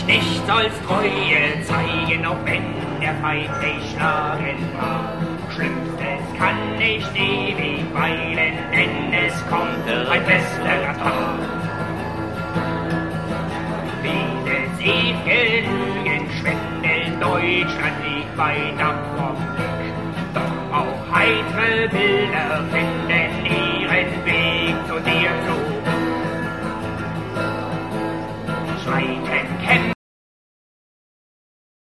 nicht sollst Treue zeigen, auch wenn der Feind dich schlagen mag. Schlimmstes kann nicht ewig weilen, denn es kommt ein besserer Tag. Vieles ewige Lügen, Schwindel, Deutschland liegt weit ab vom Glück. Doch auch heitere Bilder finden